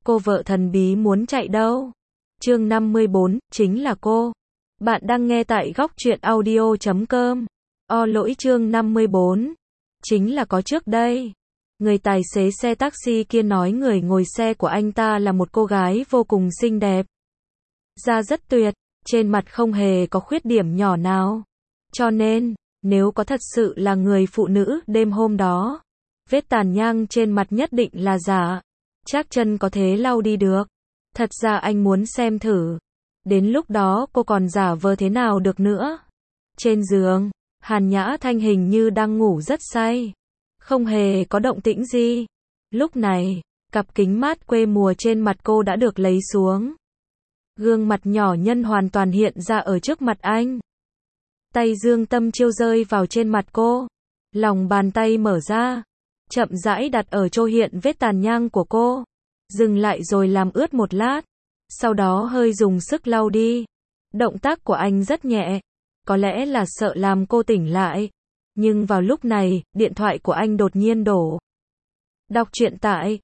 Cô vợ thần bí muốn chạy đâu? Chương 54, chính là cô. Bạn đang nghe tại góc truyện audio.com. Lỗi chương 54. Chính là có trước đây. Người tài xế xe taxi kia nói người ngồi xe của anh ta là một cô gái vô cùng xinh đẹp. Da rất tuyệt, trên mặt không hề có khuyết điểm nhỏ nào. Cho nên, nếu có thật sự là người phụ nữ đêm hôm đó, vết tàn nhang trên mặt nhất định là giả. Chắc chân có thế lau đi được. Thật ra anh muốn xem thử. Đến lúc đó cô còn giả vờ thế nào được nữa. Trên giường, Hàn Nhã Thanh hình như đang ngủ rất say. Không hề có động tĩnh gì. Lúc này, cặp kính mát quê mùa trên mặt cô đã được lấy xuống. Gương mặt nhỏ nhân hoàn toàn hiện ra ở trước mặt anh. Tay Dương Tâm Chiêu rơi vào trên mặt cô. Lòng bàn tay mở ra. Chậm rãi đặt ở chỗ hiện vết tàn nhang của cô. Dừng lại rồi làm ướt một lát. Sau đó hơi dùng sức lau đi. Động tác của anh rất nhẹ. Có lẽ là sợ làm cô tỉnh lại. Nhưng vào lúc này, điện thoại của anh đột nhiên đổ. Đọc truyện tại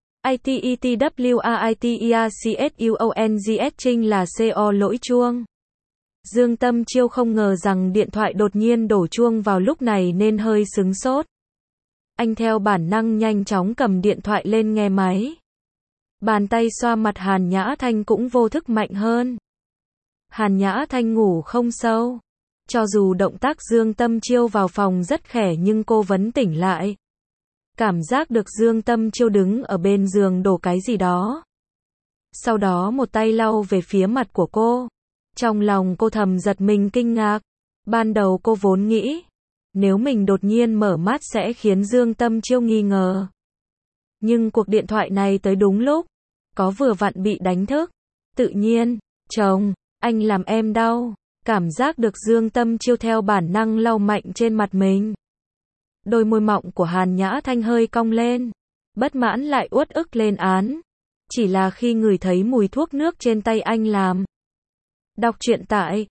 ITETWRITERCSUONGS Trinh là CO lỗi chuông. Dương Tâm Chiêu không ngờ rằng điện thoại đột nhiên đổ chuông vào lúc này nên hơi sững sốt. Anh theo bản năng nhanh chóng cầm điện thoại lên nghe máy. Bàn tay xoa mặt Hàn Nhã Thanh cũng vô thức mạnh hơn. Hàn Nhã Thanh ngủ không sâu. Cho dù động tác Dương Tâm Chiêu vào phòng rất khẽ nhưng cô vẫn tỉnh lại. Cảm giác được Dương Tâm Chiêu đứng ở bên giường đổ cái gì đó. Sau đó một tay lau về phía mặt của cô. Trong lòng cô thầm giật mình kinh ngạc. Ban đầu cô vốn nghĩ, nếu mình đột nhiên mở mắt sẽ khiến Dương Tâm Chiêu nghi ngờ. Nhưng cuộc điện thoại này tới đúng lúc. Có vừa vặn bị đánh thức. Tự nhiên, chồng, anh làm em đau. Cảm giác được Dương Tâm Chiêu theo bản năng lau mạnh trên mặt mình. Đôi môi mọng của Hàn Nhã Thanh hơi cong lên. Bất mãn lại uất ức lên án. Chỉ là khi ngửi thấy mùi thuốc nước trên tay anh làm. Đọc truyện tại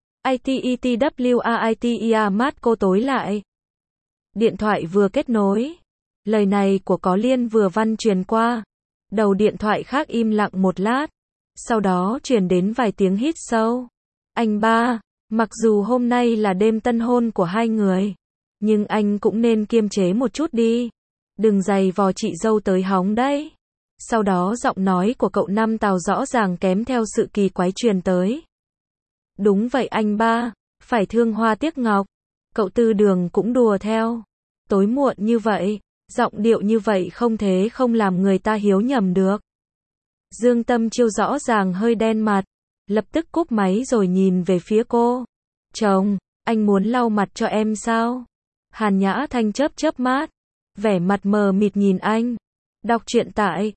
ITETWRITER mát cô tối lại. Điện thoại vừa kết nối. Lời này của có liên vừa văn truyền qua. Đầu điện thoại khác im lặng một lát. Sau đó truyền đến vài tiếng hít sâu. Anh ba, mặc dù hôm nay là đêm tân hôn của hai người. Nhưng anh cũng nên kiềm chế một chút đi. Đừng giày vò chị dâu tới hóng đấy. Sau đó giọng nói của cậu Năm Tào rõ ràng kém theo sự kỳ quái truyền tới. Đúng vậy anh ba, phải thương hoa tiếc ngọc. Cậu Tư Đường cũng đùa theo. Tối muộn như vậy, giọng điệu như vậy không thể không làm người ta hiếu nhầm được. Dương Tâm Chiêu rõ ràng hơi đen mặt. Lập tức cúp máy rồi nhìn về phía cô. Chồng, anh muốn lau mặt cho em sao? Hàn Nhã Thanh chớp chớp mắt. Vẻ mặt mờ mịt nhìn anh. Đọc truyện tại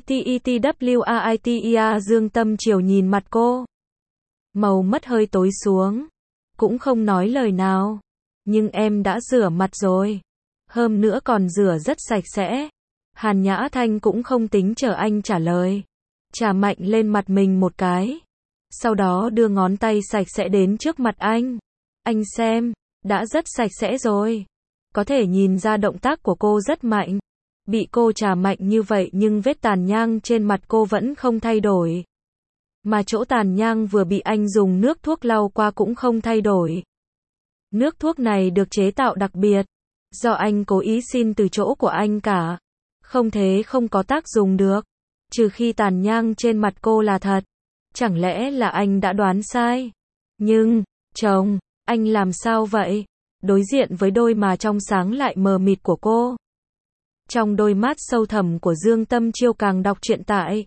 ITETWRITER Dương Tâm Chiêu nhìn mặt cô. Màu mất hơi tối xuống. Cũng không nói lời nào. Nhưng em đã rửa mặt rồi. Hơn nữa còn rửa rất sạch sẽ. Hàn Nhã Thanh cũng không tính chờ anh trả lời. Chà mạnh lên mặt mình một cái. Sau đó đưa ngón tay sạch sẽ đến trước mặt anh. Anh xem, đã rất sạch sẽ rồi. Có thể nhìn ra động tác của cô rất mạnh. Bị cô chà mạnh như vậy nhưng vết tàn nhang trên mặt cô vẫn không thay đổi. Mà chỗ tàn nhang vừa bị anh dùng nước thuốc lau qua cũng không thay đổi. Nước thuốc này được chế tạo đặc biệt. Do anh cố ý xin từ chỗ của anh cả. Không thế không có tác dụng được. Trừ khi tàn nhang trên mặt cô là thật. Chẳng lẽ là anh đã đoán sai? Nhưng, chồng, anh làm sao vậy? Đối diện với đôi mà trong sáng lại mờ mịt của cô. Trong đôi mắt sâu thẳm của Dương Tâm Chiêu càng đọc truyện tại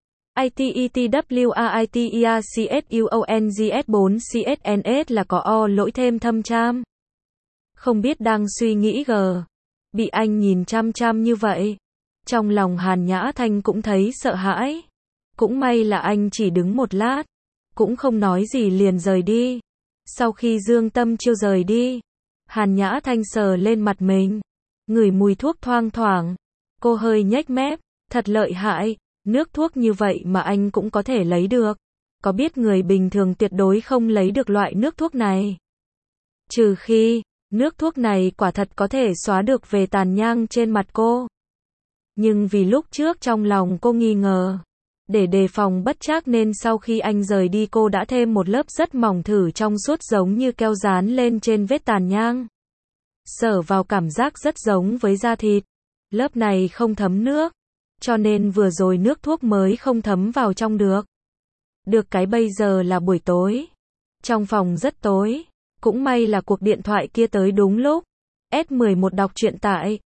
ITETWRITERCSUONGS4CSNS là có lỗi thêm thâm tram. Không biết đang suy nghĩ bị anh nhìn chăm chăm như vậy. Trong lòng Hàn Nhã Thanh cũng thấy sợ hãi. Cũng may là anh chỉ đứng một lát. Cũng không nói gì liền rời đi. Sau khi Dương Tâm Chiêu rời đi, Hàn Nhã Thanh sờ lên mặt mình. Ngửi mùi thuốc thoang thoảng. Cô hơi nhếch mép. Thật lợi hại. Nước thuốc như vậy mà anh cũng có thể lấy được. Có biết người bình thường tuyệt đối không lấy được loại nước thuốc này. Trừ khi, nước thuốc này quả thật có thể xóa được về tàn nhang trên mặt cô. Nhưng vì lúc trước trong lòng cô nghi ngờ. Để đề phòng bất trắc nên sau khi anh rời đi cô đã thêm một lớp rất mỏng thử trong suốt giống như keo dán lên trên vết tàn nhang. Sờ vào cảm giác rất giống với da thịt. Lớp này không thấm nước, cho nên vừa rồi nước thuốc mới không thấm vào trong được. Được cái bây giờ là buổi tối. Trong phòng rất tối. Cũng may là cuộc điện thoại kia tới đúng lúc. S11 đọc truyện tại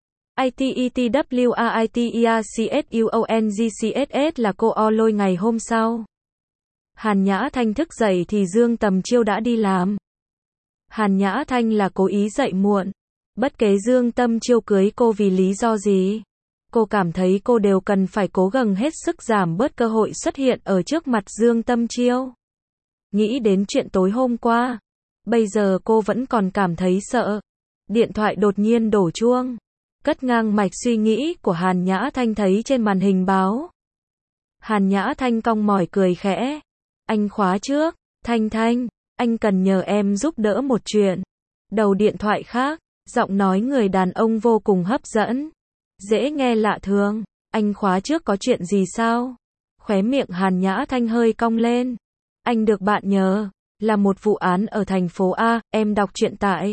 ITETWRITERCSUONGCSS là cô O Lôi ngày hôm sau. Hàn Nhã Thanh thức dậy thì Dương Tầm Chiêu đã đi làm. Hàn Nhã Thanh là cố ý dậy muộn. Bất kể Dương Tâm Chiêu cưới cô vì lý do gì, cô cảm thấy cô đều cần phải cố gắng hết sức giảm bớt cơ hội xuất hiện ở trước mặt Dương Tâm Chiêu. Nghĩ đến chuyện tối hôm qua, bây giờ cô vẫn còn cảm thấy sợ. Điện thoại đột nhiên đổ chuông. Cất ngang mạch suy nghĩ của Hàn Nhã Thanh thấy trên màn hình báo. Hàn Nhã Thanh cong mỏi cười khẽ. Anh khóa trước. Thanh Thanh, anh cần nhờ em giúp đỡ một chuyện. Đầu điện thoại khác, giọng nói người đàn ông vô cùng hấp dẫn. Dễ nghe lạ thường. Anh khóa trước có chuyện gì sao? Khóe miệng Hàn Nhã Thanh hơi cong lên. Anh được bạn nhờ. Là một vụ án ở thành phố A, em đọc truyện tại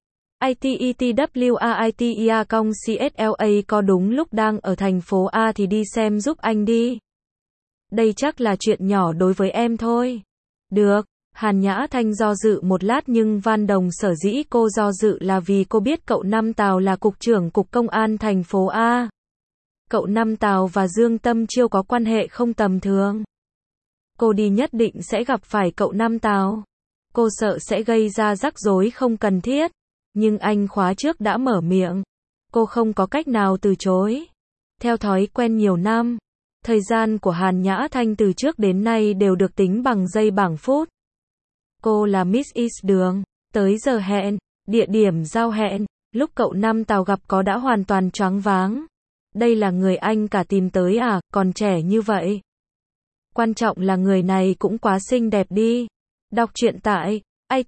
ITETWRITERCSLA có đúng lúc đang ở thành phố A thì đi xem giúp anh đi. Đây chắc là chuyện nhỏ đối với em thôi. Được, Hàn Nhã Thanh do dự một lát nhưng Van Đồng sở dĩ cô do dự là vì cô biết cậu Năm Tào là cục trưởng cục công an thành phố A. Cậu Năm Tào và Dương Tâm Chiêu có quan hệ không tầm thường. Cô đi nhất định sẽ gặp phải cậu Năm Tào. Cô sợ sẽ gây ra rắc rối không cần thiết. Nhưng anh khóa trước đã mở miệng. Cô không có cách nào từ chối. Theo thói quen nhiều năm, thời gian của Hàn Nhã Thanh từ trước đến nay đều được tính bằng giây bảng phút. Cô là Miss East Đường. Tới giờ hẹn, địa điểm giao hẹn, lúc cậu Năm Tào gặp có đã hoàn toàn choáng váng. Đây là người anh cả tìm tới à, còn trẻ như vậy. Quan trọng là người này cũng quá xinh đẹp đi. Đọc truyện tại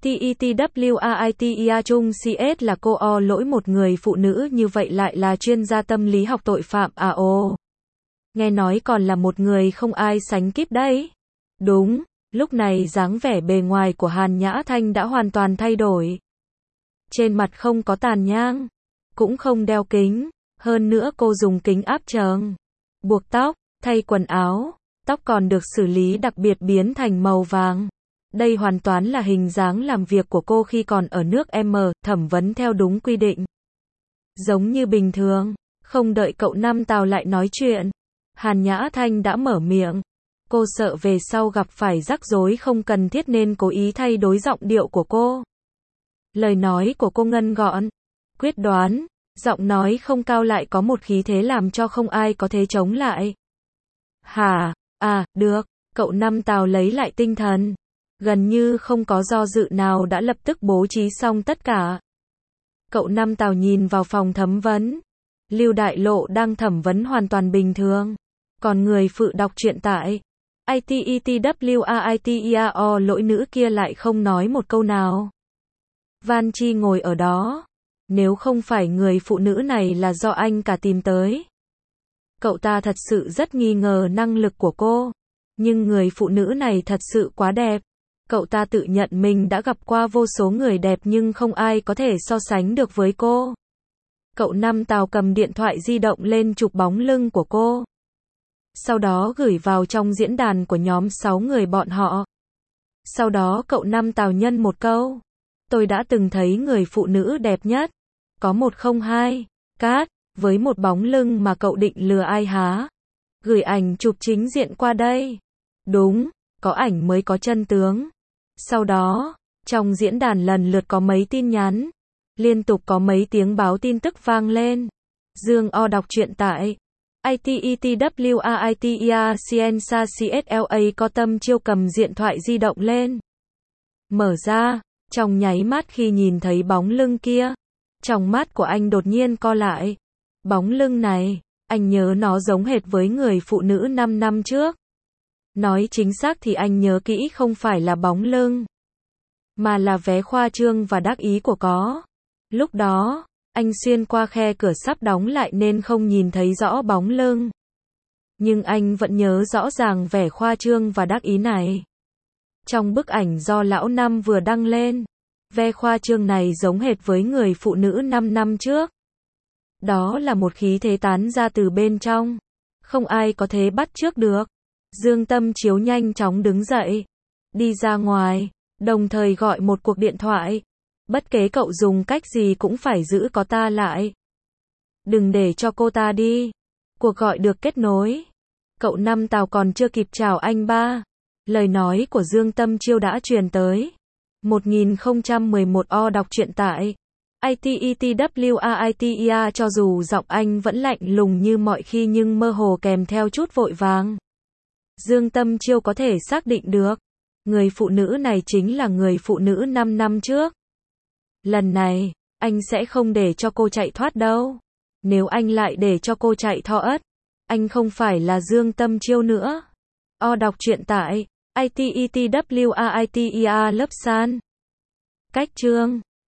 ITETWRITER Trung CS là cô O Lỗi một người phụ nữ như vậy lại là chuyên gia tâm lý học tội phạm à ồ. Nghe nói còn là một người không ai sánh kịp đấy. Đúng, lúc này dáng vẻ bề ngoài của Hàn Nhã Thanh đã hoàn toàn thay đổi. Trên mặt không có tàn nhang, cũng không đeo kính, hơn nữa cô dùng kính áp tròng, buộc tóc, thay quần áo, tóc còn được xử lý đặc biệt biến thành màu vàng. Đây hoàn toàn là hình dáng làm việc của cô khi còn ở nước M, thẩm vấn theo đúng quy định. Giống như bình thường, không đợi cậu Năm Tào lại nói chuyện, Hàn Nhã Thanh đã mở miệng. Cô sợ về sau gặp phải rắc rối không cần thiết nên cố ý thay đổi giọng điệu của cô. Lời nói của cô ngân gọn, quyết đoán, giọng nói không cao lại có một khí thế làm cho không ai có thể chống lại. Hả? À, được, cậu Năm Tào lấy lại tinh thần. Gần như không có do dự nào đã lập tức bố trí xong tất cả. Cậu Năm Tào nhìn vào phòng thẩm vấn. Lưu Đại Lộ đang thẩm vấn hoàn toàn bình thường. Còn người phụ đọc truyện tại ITETWRITER Lỗi nữ kia lại không nói một câu nào. Van Chi ngồi ở đó. Nếu không phải người phụ nữ này là do anh cả tìm tới. Cậu ta thật sự rất nghi ngờ năng lực của cô. Nhưng người phụ nữ này thật sự quá đẹp. Cậu ta tự nhận mình đã gặp qua vô số người đẹp nhưng không ai có thể so sánh được với cô. Cậu Năm Tào cầm điện thoại di động lên chụp bóng lưng của cô. Sau đó gửi vào trong diễn đàn của nhóm 6 người bọn họ. Sau đó cậu Năm Tào nhân một câu. Tôi đã từng thấy người phụ nữ đẹp nhất. Có 102. Cát, với một bóng lưng mà cậu định lừa ai há? Gửi ảnh chụp chính diện qua đây. Đúng, có ảnh mới có chân tướng. Sau đó, trong diễn đàn lần lượt có mấy tin nhắn. Liên tục có mấy tiếng báo tin tức vang lên. Dương O đọc truyện tại ITETWRITERCSLA có Tâm Chiêu cầm điện thoại di động lên. Mở ra, trong nháy mắt khi nhìn thấy bóng lưng kia. Trong mắt của anh đột nhiên co lại. Bóng lưng này, anh nhớ nó giống hệt với người phụ nữ 5 năm trước. Nói chính xác thì anh nhớ kỹ không phải là bóng lưng, mà là vé khoa trương và đắc ý của có. Lúc đó, anh xuyên qua khe cửa sắp đóng lại nên không nhìn thấy rõ bóng lưng. Nhưng anh vẫn nhớ rõ ràng vẻ khoa trương và đắc ý này. Trong bức ảnh do lão Năm vừa đăng lên, vẻ khoa trương này giống hệt với người phụ nữ 5 năm trước. Đó là một khí thế tán ra từ bên trong. Không ai có thể bắt chước được. Dương Tâm Chiếu nhanh chóng đứng dậy, đi ra ngoài, đồng thời gọi một cuộc điện thoại. Bất kể cậu dùng cách gì cũng phải giữ có ta lại. Đừng để cho cô ta đi. Cuộc gọi được kết nối. Cậu Năm Tào còn chưa kịp chào anh ba. Lời nói của Dương Tâm Chiêu đã truyền tới. 1011 O đọc truyện tại ITETWAITEA. Cho dù giọng anh vẫn lạnh lùng như mọi khi nhưng mơ hồ kèm theo chút vội vàng. Dương Tâm Chiêu có thể xác định được, người phụ nữ này chính là người phụ nữ 5 năm trước. Lần này, anh sẽ không để cho cô chạy thoát đâu. Nếu anh lại để cho cô chạy thoát, anh không phải là Dương Tâm Chiêu nữa. O đọc truyện tại ITETWAITEA lớp san. Cách chương